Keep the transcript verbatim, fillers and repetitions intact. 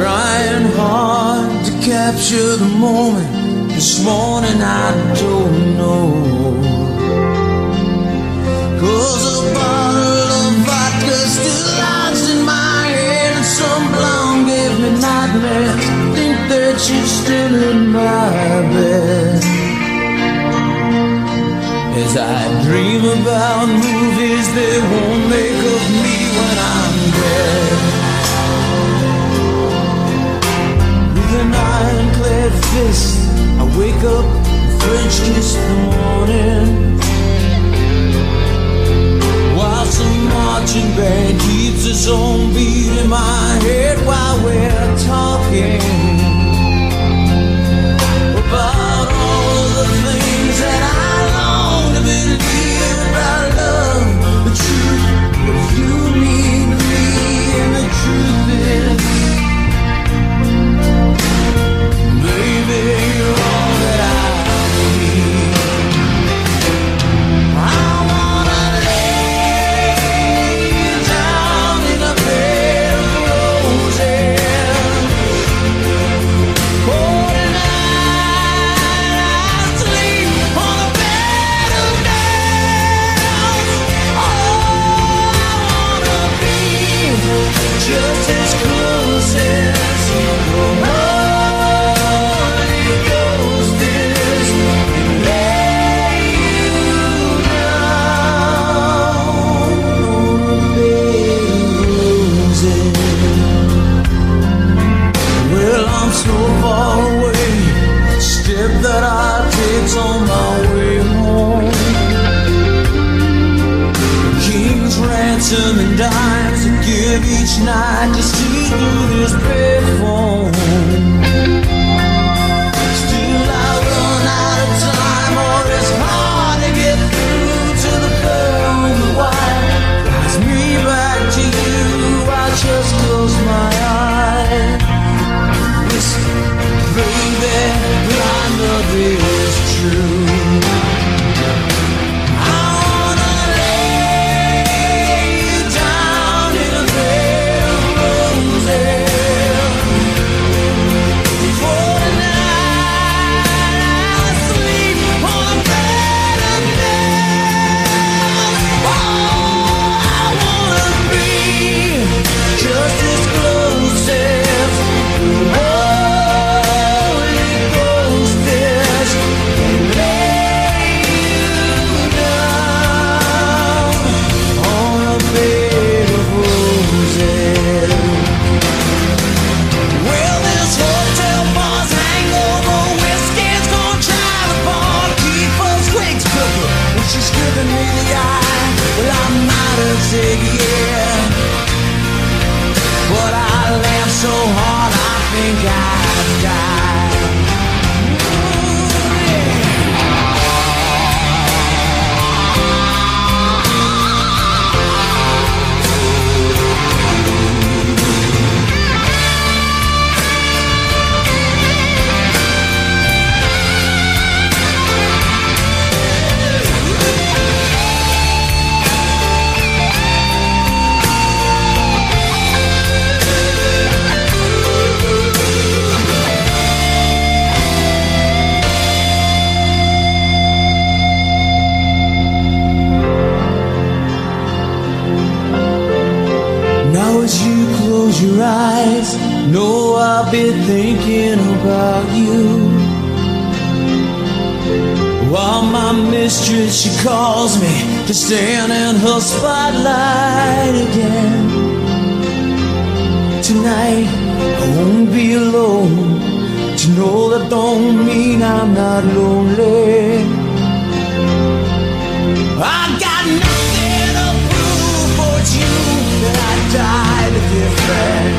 Trying hard to capture the moment. This morning I don't know, 'cause a bottle of vodka still lodged in my head, and some blonde gave me nightmares. Think that she's still in my bed. As I dream about movies they won't make of me when I'm dead. With an ironclad fist I wake up, French kiss the morning, while some marching band keeps its own beat in my head while we're talking about all of the things that I long to believe about love. The truth, if you need me, and the truth is, baby, you're all that I need. I wanna lay you down in a bed of roses. Oh, tonight I sleep on a bed of nails. Oh, I wanna be just as close as you go. So far away, step that I take on my way home. King's ransom and dimes to give each night to see through this payphone. Still I run out of time, or it's hard to get through to the girl in the white. Drives me back to you, I just close my eyes. Baby, I know this is true. I wanna lay you down in a bed of roses. For tonight I sleep on a bed of nails. Oh, I wanna be just as close as you. Say yeah, but I laugh so hard I think I'd die. Ooh, yeah. Your eyes, know I'll be thinking about you, while my mistress, she calls me to stand in her spotlight again. Tonight I won't be alone. To know that don't mean I'm not lonely. I got nothing to prove, for it's you that I died to get back.